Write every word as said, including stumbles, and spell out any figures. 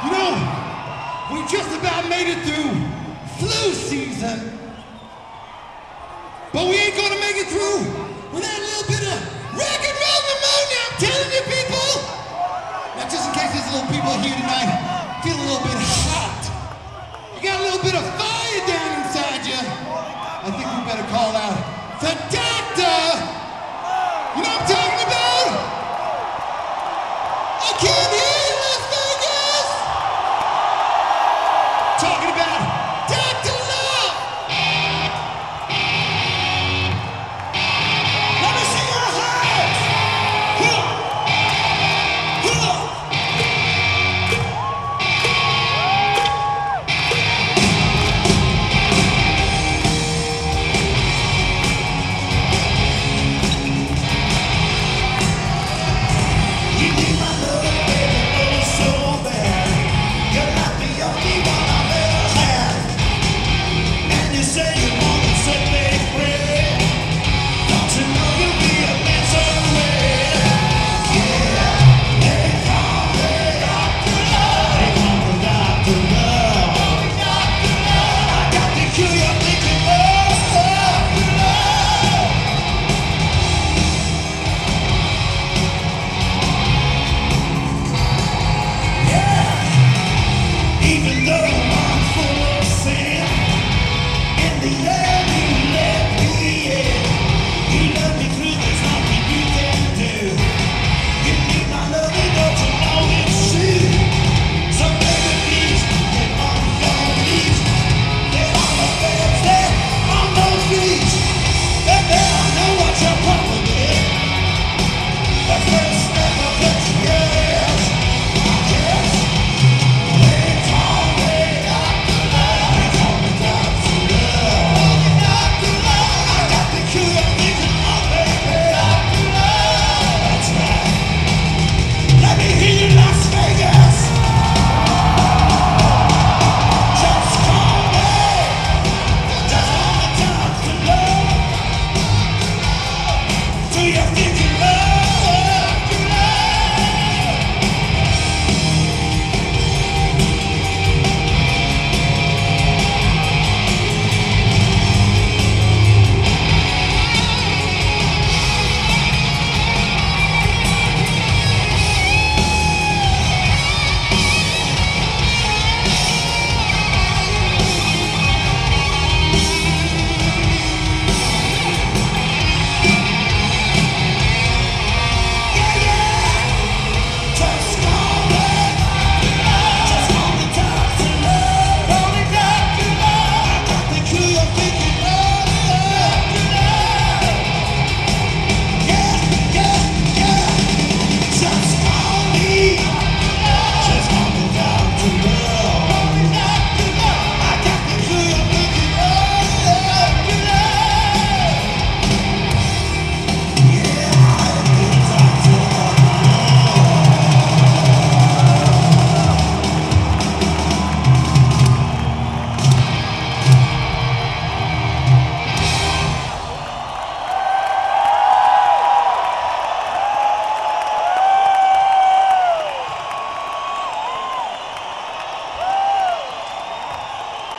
You know, we just about made it through flu season, but we ain't gonna make it through without a little bit of rock and roll pneumonia, I'm telling you people! Now just in case there's little people here tonight, feel a little bit hot. You got a little bit of fire.